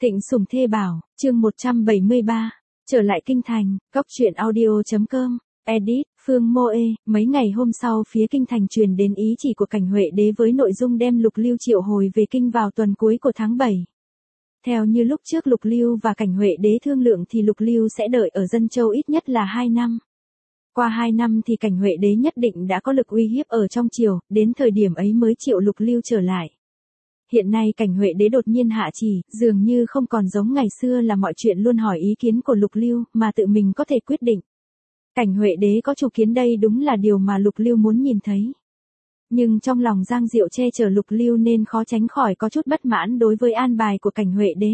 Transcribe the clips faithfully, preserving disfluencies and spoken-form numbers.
Thịnh Sủng Thê Bảo, chương một trăm bảy mươi ba, trở lại kinh thành, góc truyện audio.com, edit, Phương Mô Ê, mấy ngày hôm sau phía kinh thành truyền đến ý chỉ của Cảnh Huệ Đế với nội dung đem Lục Lưu triệu hồi về kinh vào tuần cuối của tháng bảy. Theo như lúc trước Lục Lưu và Cảnh Huệ Đế thương lượng thì Lục Lưu sẽ đợi ở Dân Châu ít nhất là hai năm. Qua hai năm thì Cảnh Huệ Đế nhất định đã có lực uy hiếp ở trong triều, đến thời điểm ấy mới triệu Lục Lưu trở lại. Hiện nay Cảnh Huệ Đế đột nhiên hạ chỉ, dường như không còn giống ngày xưa là mọi chuyện luôn hỏi ý kiến của Lục Lưu, mà tự mình có thể quyết định. Cảnh Huệ Đế có chủ kiến đây đúng là điều mà Lục Lưu muốn nhìn thấy. Nhưng trong lòng Giang Diệu che chở Lục Lưu nên khó tránh khỏi có chút bất mãn đối với an bài của Cảnh Huệ Đế.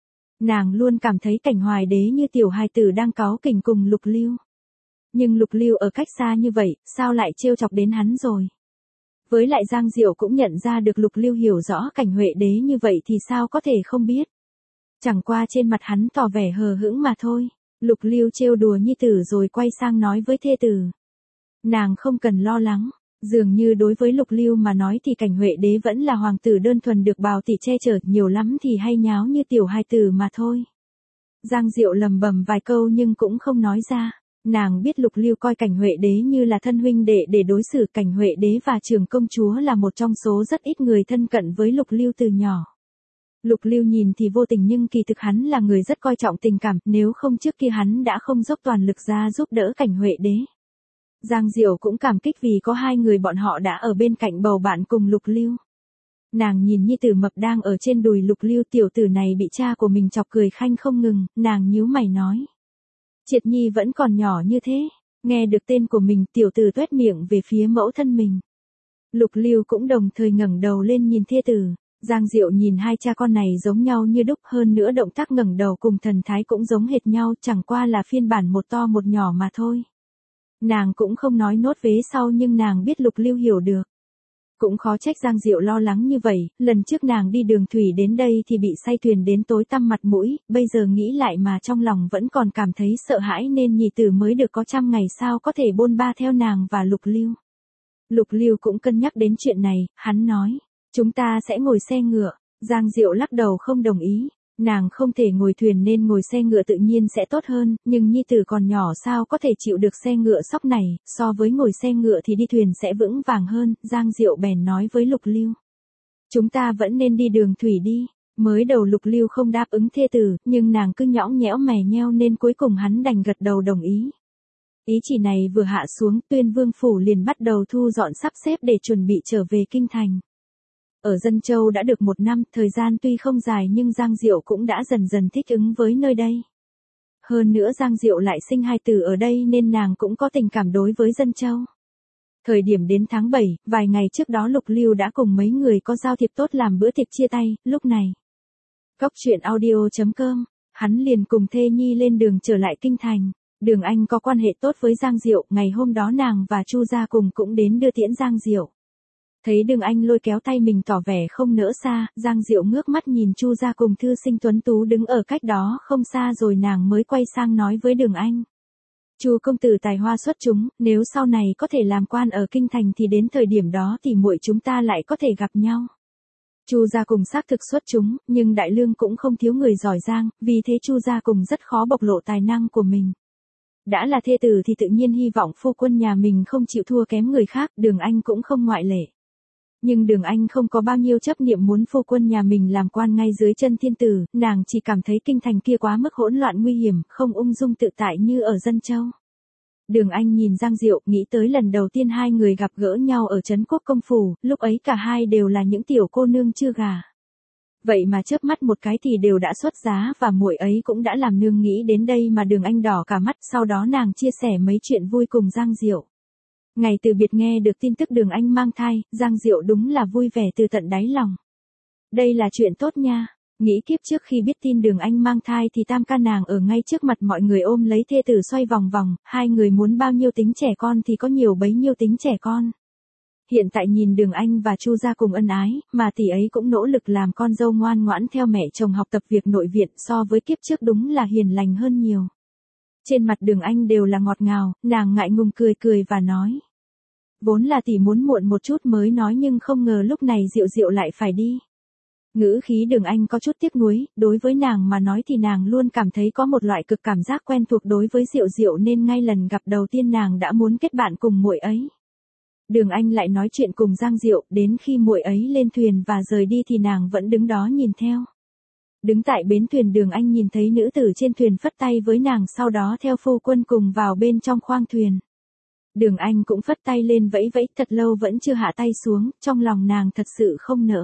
Nàng luôn cảm thấy Cảnh Hoài Đế như tiểu hài tử đang cáu kỉnh cùng Lục Lưu. Nhưng Lục Lưu ở cách xa như vậy, sao lại trêu chọc đến hắn rồi? Với lại Giang Diệu cũng nhận ra được Lục Lưu hiểu rõ Cảnh Huệ Đế như vậy thì sao có thể không biết. Chẳng qua trên mặt hắn tỏ vẻ hờ hững mà thôi. Lục Lưu trêu đùa Nhi tử rồi quay sang nói với thê tử. Nàng không cần lo lắng, dường như đối với Lục Lưu mà nói thì Cảnh Huệ Đế vẫn là hoàng tử đơn thuần được bào tỷ che chở, nhiều lắm thì hay nháo như tiểu hài tử mà thôi. Giang Diệu lầm bầm vài câu nhưng cũng không nói ra. Nàng biết Lục Lưu coi Cảnh Huệ Đế như là thân huynh đệ để đối xử. Cảnh Huệ Đế và Trường công chúa là một trong số rất ít người thân cận với Lục Lưu từ nhỏ. Lục Lưu nhìn thì vô tình nhưng kỳ thực hắn là người rất coi trọng tình cảm, nếu không trước kia hắn đã không dốc toàn lực ra giúp đỡ Cảnh Huệ Đế. Giang Diệu cũng cảm kích vì có hai người bọn họ đã ở bên cạnh bầu bạn cùng Lục Lưu. Nàng nhìn Nhi tử mập đang ở trên đùi Lục Lưu, tiểu tử này bị cha của mình chọc cười khanh không ngừng, nàng nhíu mày nói. Triệt Nhi vẫn còn nhỏ như thế, nghe được tên của mình tiểu tử tuét miệng về phía mẫu thân mình. Lục Lưu cũng đồng thời ngẩng đầu lên nhìn thê tử. Giang Diệu nhìn hai cha con này giống nhau như đúc, hơn nữa động tác ngẩng đầu cùng thần thái cũng giống hệt nhau, chẳng qua là phiên bản một to một nhỏ mà thôi. Nàng cũng không nói nốt vế sau nhưng nàng biết Lục Lưu hiểu được. Cũng khó trách Giang Diệu lo lắng như vậy, lần trước nàng đi đường thủy đến đây thì bị say thuyền đến tối tăm mặt mũi, bây giờ nghĩ lại mà trong lòng vẫn còn cảm thấy sợ hãi nên nhị tử mới được có trăm ngày sao có thể bôn ba theo nàng và Lục Lưu. Lục Lưu cũng cân nhắc đến chuyện này, hắn nói, chúng ta sẽ ngồi xe ngựa. Giang Diệu lắc đầu không đồng ý, nàng không thể ngồi thuyền nên ngồi xe ngựa tự nhiên sẽ tốt hơn, nhưng nhi tử còn nhỏ sao có thể chịu được xe ngựa sóc này, so với ngồi xe ngựa thì đi thuyền sẽ vững vàng hơn. Giang Diệu bèn nói với Lục Lưu, chúng ta vẫn nên đi đường thủy đi. Mới đầu Lục Lưu không đáp ứng thê tử, nhưng nàng cứ nhõng nhẽo mè nheo nên cuối cùng hắn đành gật đầu đồng ý. Ý chỉ này vừa hạ xuống, Tuyên Vương phủ liền bắt đầu thu dọn sắp xếp để chuẩn bị trở về kinh thành. Ở Dân Châu đã được một năm, thời gian tuy không dài nhưng Giang Diệu cũng đã dần dần thích ứng với nơi đây. Hơn nữa Giang Diệu lại sinh hai tử ở đây nên nàng cũng có tình cảm đối với Dân Châu. Thời điểm đến tháng bảy, vài ngày trước đó Lục Lưu đã cùng mấy người có giao thiệp tốt làm bữa tiệc chia tay, lúc này. Góc truyện audio.com, hắn liền cùng thê nhi lên đường trở lại kinh thành. Đường Anh có quan hệ tốt với Giang Diệu, ngày hôm đó nàng và Chu Gia cùng cũng đến đưa tiễn Giang Diệu. Thấy Đường Anh lôi kéo tay mình tỏ vẻ không nỡ xa, Giang Diệu ngước mắt nhìn Chu Gia cùng thư sinh tuấn tú đứng ở cách đó không xa rồi nàng mới quay sang nói với Đường Anh. Chu công tử tài hoa xuất chúng, nếu sau này có thể làm quan ở kinh thành thì đến thời điểm đó thì muội chúng ta lại có thể gặp nhau. Chu Gia cùng xác thực xuất chúng, nhưng đại lương cũng không thiếu người giỏi giang, vì thế Chu Gia cùng rất khó bộc lộ tài năng của mình. Đã là thê tử thì tự nhiên hy vọng phu quân nhà mình không chịu thua kém người khác, Đường Anh cũng không ngoại lệ. Nhưng Đường Anh không có bao nhiêu chấp niệm muốn phu quân nhà mình làm quan ngay dưới chân thiên tử, nàng chỉ cảm thấy kinh thành kia quá mức hỗn loạn nguy hiểm, không ung dung tự tại như ở Dân Châu. Đường Anh nhìn Giang Diệu, nghĩ tới lần đầu tiên hai người gặp gỡ nhau ở Trấn Quốc công phủ, lúc ấy cả hai đều là những tiểu cô nương chưa gả. Vậy mà chớp mắt một cái thì đều đã xuất giá và muội ấy cũng đã làm nương, nghĩ đến đây mà Đường Anh đỏ cả mắt, sau đó nàng chia sẻ mấy chuyện vui cùng Giang Diệu. Ngày từ biệt nghe được tin tức Đường Anh mang thai, Giang Diệu đúng là vui vẻ từ tận đáy lòng. Đây là chuyện tốt nha, nghĩ kiếp trước khi biết tin Đường Anh mang thai thì tam ca nàng ở ngay trước mặt mọi người ôm lấy thê tử xoay vòng vòng, hai người muốn bao nhiêu tính trẻ con thì có nhiều bấy nhiêu tính trẻ con. Hiện tại nhìn Đường Anh và Chu Gia cùng ân ái, mà tỷ ấy cũng nỗ lực làm con dâu ngoan ngoãn theo mẹ chồng học tập việc nội viện, so với kiếp trước đúng là hiền lành hơn nhiều. Trên mặt Đường Anh đều là ngọt ngào, nàng ngại ngùng cười cười và nói. Vốn là tỷ muốn muộn một chút mới nói nhưng không ngờ lúc này Diệu Diệu lại phải đi. Ngữ khí Đường Anh có chút tiếc nuối, đối với nàng mà nói thì nàng luôn cảm thấy có một loại cực cảm giác quen thuộc đối với Diệu Diệu nên ngay lần gặp đầu tiên nàng đã muốn kết bạn cùng muội ấy. Đường Anh lại nói chuyện cùng Giang Diệu, đến khi muội ấy lên thuyền và rời đi thì nàng vẫn đứng đó nhìn theo. Đứng tại bến thuyền Đường Anh nhìn thấy nữ tử trên thuyền phất tay với nàng sau đó theo phu quân cùng vào bên trong khoang thuyền. Đường Anh cũng phất tay lên vẫy vẫy thật lâu vẫn chưa hạ tay xuống, trong lòng nàng thật sự không nỡ.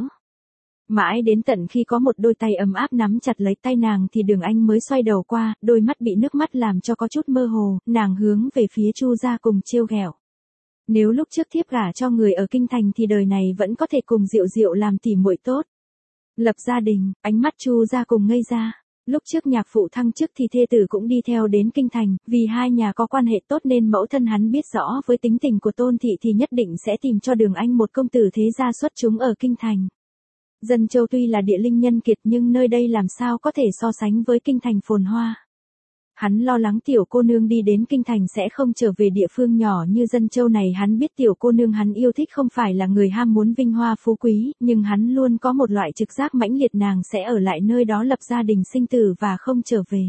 Mãi đến tận khi có một đôi tay ấm áp nắm chặt lấy tay nàng thì Đường Anh mới xoay đầu qua, đôi mắt bị nước mắt làm cho có chút mơ hồ, nàng hướng về phía Chu gia cùng trêu ghẹo. Nếu lúc trước thiếp gả cho người ở kinh thành thì đời này vẫn có thể cùng Diệu Diệu làm tỉ muội tốt. Lập gia đình, ánh mắt Chu gia cùng ngây ra. Lúc trước nhạc phụ thăng chức thì thê tử cũng đi theo đến kinh thành, vì hai nhà có quan hệ tốt nên mẫu thân hắn biết rõ với tính tình của Tôn thị thì nhất định sẽ tìm cho Đường Anh một công tử thế gia xuất chúng ở kinh thành. Dân Châu tuy là địa linh nhân kiệt nhưng nơi đây làm sao có thể so sánh với kinh thành phồn hoa. Hắn lo lắng tiểu cô nương đi đến kinh thành sẽ không trở về địa phương nhỏ như Dân Châu này. Hắn biết tiểu cô nương hắn yêu thích không phải là người ham muốn vinh hoa phú quý, nhưng hắn luôn có một loại trực giác mãnh liệt nàng sẽ ở lại nơi đó lập gia đình sinh tử và không trở về.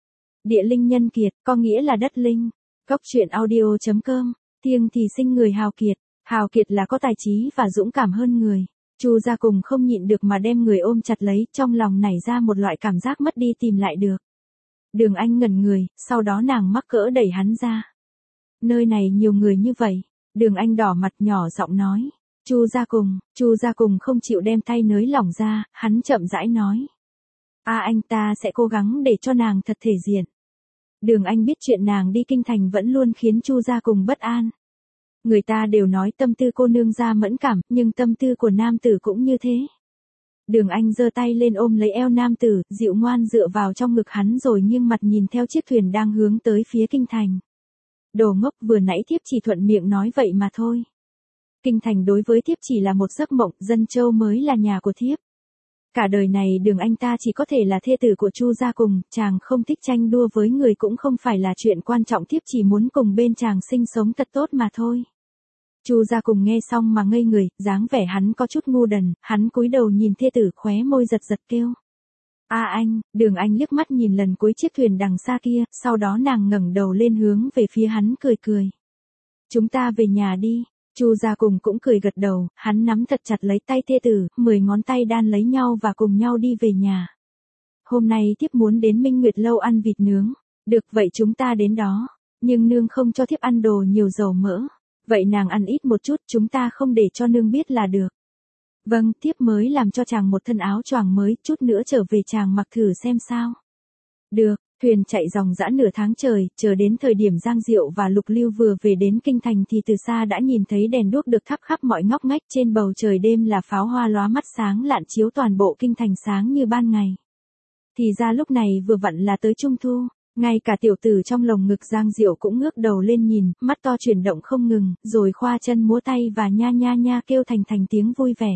Địa linh nhân kiệt, có nghĩa là đất linh. Cốc truyện audio chấm com, thiêng thì sinh người hào kiệt. Hào kiệt là có tài trí và dũng cảm hơn người. Chu gia cùng không nhịn được mà đem người ôm chặt lấy, trong lòng nảy ra một loại cảm giác mất đi tìm lại được. Đường Anh ngẩn người, sau đó nàng mắc cỡ đẩy hắn ra. Nơi này nhiều người như vậy. Đường Anh đỏ mặt nhỏ giọng nói. Chu gia cùng, Chu gia cùng không chịu đem tay nới lỏng ra, hắn chậm rãi nói. A anh ta sẽ cố gắng để cho nàng thật thể diện. Đường Anh biết chuyện nàng đi kinh thành vẫn luôn khiến Chu gia cùng bất an. Người ta đều nói tâm tư cô nương gia mẫn cảm, nhưng tâm tư của nam tử cũng như thế. Đường Anh giơ tay lên ôm lấy eo nam tử, dịu ngoan dựa vào trong ngực hắn rồi nghiêng mặt nhìn theo chiếc thuyền đang hướng tới phía kinh thành. Đồ ngốc, vừa nãy thiếp chỉ thuận miệng nói vậy mà thôi. Kinh thành đối với thiếp chỉ là một giấc mộng, Dân Châu mới là nhà của thiếp. Cả đời này Đường Anh ta chỉ có thể là thê tử của Chu gia cùng, chàng không thích tranh đua với người cũng không phải là chuyện quan trọng, thiếp chỉ muốn cùng bên chàng sinh sống thật tốt mà thôi. Chu gia cùng nghe xong mà ngây người, dáng vẻ hắn có chút ngu đần, hắn cúi đầu nhìn thê tử khóe môi giật giật kêu. A anh, Đường Anh liếc mắt nhìn lần cuối chiếc thuyền đằng xa kia, sau đó nàng ngẩng đầu lên hướng về phía hắn cười cười. Chúng ta về nhà đi. Chu gia cùng cũng cười gật đầu, hắn nắm thật chặt lấy tay thê tử, mười ngón tay đan lấy nhau và cùng nhau đi về nhà. Hôm nay thiếp muốn đến Minh Nguyệt lâu ăn vịt nướng. Được, vậy chúng ta đến đó. Nhưng nương không cho thiếp ăn đồ nhiều dầu mỡ. Vậy nàng ăn ít một chút, chúng ta không để cho nương biết là được. Vâng, thiếp mới làm cho chàng một thân áo choàng mới, chút nữa trở về chàng mặc thử xem sao. Được, thuyền chạy dòng dã nửa tháng trời, chờ đến thời điểm Giang Diệu và Lục Lưu vừa về đến kinh thành thì từ xa đã nhìn thấy đèn đuốc được thắp khắp mọi ngóc ngách, trên bầu trời đêm là pháo hoa lóa mắt sáng lạn chiếu toàn bộ kinh thành sáng như ban ngày. Thì ra lúc này vừa vặn là tới Trung Thu. Ngay cả tiểu tử trong lồng ngực Giang Diệu cũng ngước đầu lên nhìn, mắt to chuyển động không ngừng, rồi khoa chân múa tay và nha nha nha kêu thành thành tiếng vui vẻ.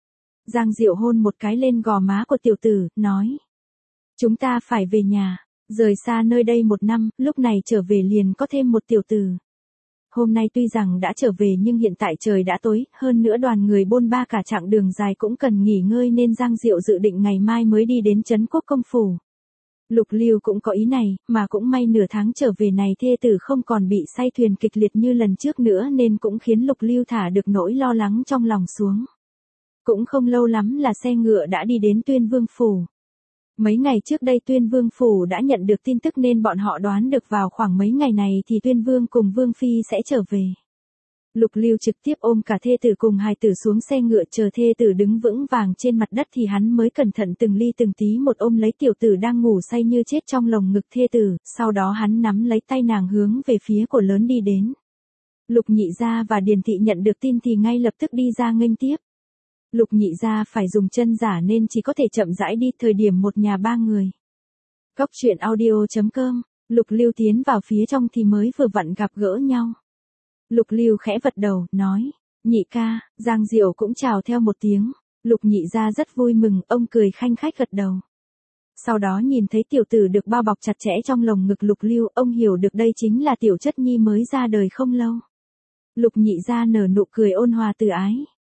Giang Diệu hôn một cái lên gò má của tiểu tử, nói. Chúng ta phải về nhà, rời xa nơi đây một năm, lúc này trở về liền có thêm một tiểu tử. Hôm nay tuy rằng đã trở về nhưng hiện tại trời đã tối, hơn nữa đoàn người bôn ba cả chặng đường dài cũng cần nghỉ ngơi nên Giang Diệu dự định ngày mai mới đi đến Trấn Quốc Công Phủ. Lục Lưu cũng có ý này, mà cũng may nửa tháng trở về này thê tử không còn bị say thuyền kịch liệt như lần trước nữa nên cũng khiến Lục Lưu thả được nỗi lo lắng trong lòng xuống. Cũng không lâu lắm là xe ngựa đã đi đến Tuyên Vương Phủ. Mấy ngày trước đây Tuyên Vương Phủ đã nhận được tin tức nên bọn họ đoán được vào khoảng mấy ngày này thì Tuyên Vương cùng Vương Phi sẽ trở về. Lục Lưu trực tiếp ôm cả thê tử cùng hài tử xuống xe ngựa, chờ thê tử đứng vững vàng trên mặt đất thì hắn mới cẩn thận từng ly từng tí một ôm lấy tiểu tử đang ngủ say như chết trong lồng ngực thê tử, sau đó hắn nắm lấy tay nàng hướng về phía của lớn đi đến. Lục Nhị gia và Điền thị nhận được tin thì ngay lập tức đi ra nghênh tiếp. Lục Nhị gia phải dùng chân giả nên chỉ có thể chậm rãi đi, thời điểm một nhà ba người. Cốc truyện audio chấm com, Lục Lưu tiến vào phía trong thì mới vừa vặn gặp gỡ nhau. Lục Lưu khẽ vật đầu, nói, Nhị ca. Giang Diệu cũng chào theo một tiếng. Lục Nhị gia rất vui mừng, ông cười khanh khách gật đầu. Sau đó nhìn thấy tiểu tử được bao bọc chặt chẽ trong lồng ngực Lục Lưu, ông hiểu được đây chính là tiểu chất nhi mới ra đời không lâu. Lục Nhị gia nở nụ cười ôn hòa từ ái.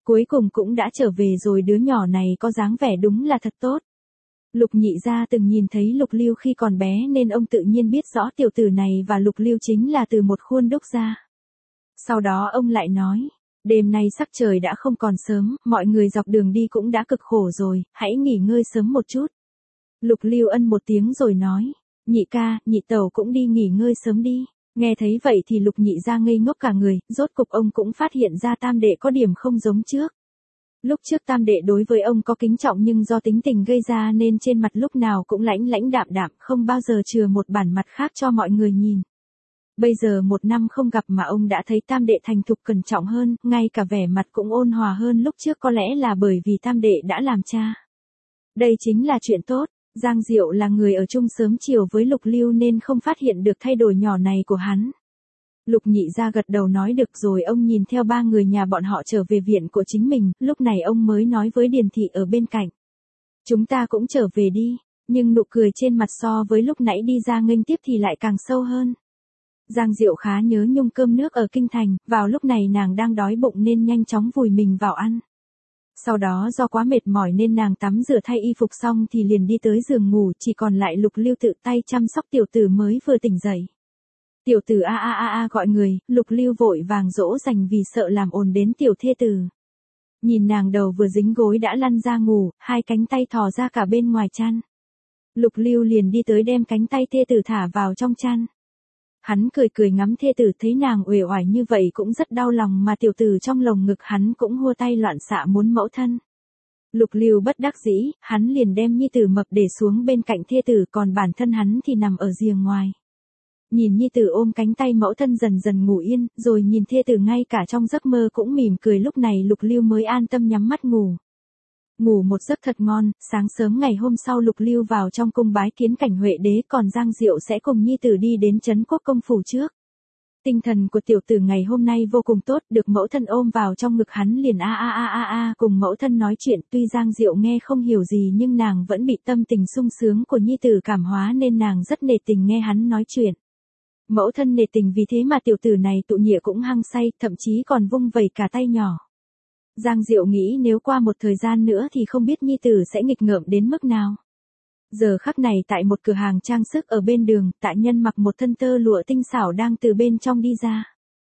Cuối cùng cũng đã trở về rồi, đứa nhỏ này có dáng vẻ đúng là thật tốt. Lục Nhị gia từng nhìn thấy Lục Lưu khi còn bé nên ông tự nhiên biết rõ tiểu tử này và Lục Lưu chính là từ một khuôn đúc ra. Sau đó ông lại nói, đêm nay sắc trời đã không còn sớm, mọi người dọc đường đi cũng đã cực khổ rồi, hãy nghỉ ngơi sớm một chút. Lục Lưu ân một tiếng rồi nói, nhị ca, nhị tẩu cũng đi nghỉ ngơi sớm đi. Nghe thấy vậy thì Lục Nhị gia ngây ngốc cả người, rốt cục ông cũng phát hiện ra tam đệ có điểm không giống trước. Lúc trước tam đệ đối với ông có kính trọng nhưng do tính tình gây ra nên trên mặt lúc nào cũng lãnh lãnh đạm đạm, không bao giờ chừa một bản mặt khác cho mọi người nhìn. Bây giờ một năm không gặp mà ông đã thấy tam đệ thành thục cẩn trọng hơn, ngay cả vẻ mặt cũng ôn hòa hơn lúc trước, có lẽ là bởi vì tam đệ đã làm cha. Đây chính là chuyện tốt. Giang Diệu là người ở chung sớm chiều với Lục Lưu nên không phát hiện được thay đổi nhỏ này của hắn. Lục Nhị gia gật đầu nói được rồi, ông nhìn theo ba người nhà bọn họ trở về viện của chính mình, lúc này ông mới nói với Điền Thị ở bên cạnh. Chúng ta cũng trở về đi, nhưng nụ cười trên mặt so với lúc nãy đi ra nghênh tiếp thì lại càng sâu hơn. Giang Diệu khá nhớ nhung cơm nước ở kinh thành, vào lúc này nàng đang đói bụng nên nhanh chóng vùi mình vào ăn. Sau đó do quá mệt mỏi nên nàng tắm rửa thay y phục xong thì liền đi tới giường ngủ, chỉ còn lại Lục Lưu tự tay chăm sóc tiểu tử mới vừa tỉnh dậy. Tiểu tử a a a a gọi người, Lục Lưu vội vàng dỗ dành vì sợ làm ồn đến tiểu thê tử. Nhìn nàng đầu vừa dính gối đã lăn ra ngủ, hai cánh tay thò ra cả bên ngoài chăn. Lục Lưu liền đi tới đem cánh tay thê tử thả vào trong chăn. Hắn cười cười ngắm thê tử, thấy nàng uể oải như vậy cũng rất đau lòng, mà tiểu tử trong lồng ngực hắn cũng hua tay loạn xạ muốn mẫu thân. Lục Lưu bất đắc dĩ, hắn liền đem nhi tử mập để xuống bên cạnh thê tử, còn bản thân hắn thì nằm ở rìa ngoài. Nhìn nhi tử ôm cánh tay mẫu thân dần dần ngủ yên, rồi nhìn thê tử ngay cả trong giấc mơ cũng mỉm cười, lúc này Lục Lưu mới an tâm nhắm mắt ngủ. Ngủ một giấc thật ngon, sáng sớm ngày hôm sau Lục Lưu vào trong cung bái kiến Cảnh Huệ đế, còn Giang Diệu sẽ cùng nhi tử đi đến trấn quốc công phủ trước. Tinh thần của tiểu tử ngày hôm nay vô cùng tốt, được mẫu thân ôm vào trong ngực hắn liền a a a a a cùng mẫu thân nói chuyện, tuy Giang Diệu nghe không hiểu gì nhưng nàng vẫn bị tâm tình sung sướng của nhi tử cảm hóa nên nàng rất nể tình nghe hắn nói chuyện. Mẫu thân nể tình vì thế mà tiểu tử này tụ nhịa cũng hăng say, thậm chí còn vung vẩy cả tay nhỏ. Giang Diệu nghĩ nếu qua một thời gian nữa thì không biết nhi tử sẽ nghịch ngợm đến mức nào. Giờ khắc này tại một cửa hàng trang sức ở bên đường, Tạ Nhân mặc một thân tơ lụa tinh xảo đang từ bên trong đi ra.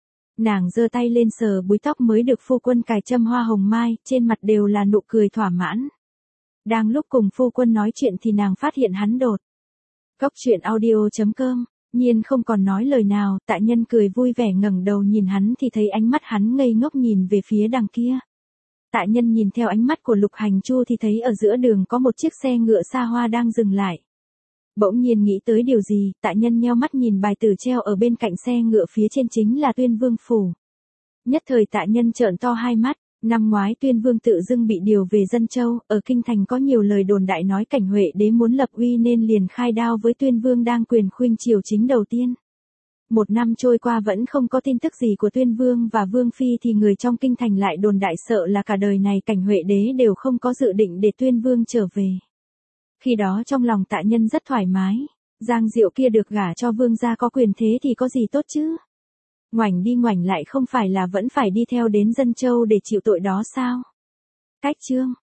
Nàng giơ tay lên sờ búi tóc mới được phu quân cài châm hoa hồng mai, trên mặt đều là nụ cười thỏa mãn. Đang lúc cùng phu quân nói chuyện thì nàng phát hiện hắn đột. Góc truyện audio chấm com, Nhiên không còn nói lời nào, Tạ Nhân cười vui vẻ ngẩng đầu nhìn hắn thì thấy ánh mắt hắn ngây ngốc nhìn về phía đằng kia. Tạ Nhân nhìn theo ánh mắt của Lục Hành Chu thì thấy ở giữa đường có một chiếc xe ngựa xa hoa đang dừng lại. Bỗng nhiên nghĩ tới điều gì, Tạ Nhân nheo mắt nhìn bài tử treo ở bên cạnh xe ngựa, phía trên chính là Tuyên Vương phủ. Nhất thời Tạ Nhân trợn to hai mắt, năm ngoái Tuyên Vương tự dưng bị điều về Dân Châu, ở kinh thành có nhiều lời đồn đại nói Cảnh Huệ đế muốn lập uy nên liền khai đao với Tuyên Vương đang quyền khuynh triều chính đầu tiên. Một năm trôi qua vẫn không có tin tức gì của Tuyên Vương và Vương Phi thì người trong kinh thành lại đồn đại sợ là cả đời này Cảnh Huệ đế đều không có dự định để Tuyên Vương trở về. Khi đó trong lòng Tạ Nhân rất thoải mái, Giang Diệu kia được gả cho vương gia có quyền thế thì có gì tốt chứ. Ngoảnh đi ngoảnh lại không phải là vẫn phải đi theo đến Dân Châu để chịu tội đó sao? Cách chương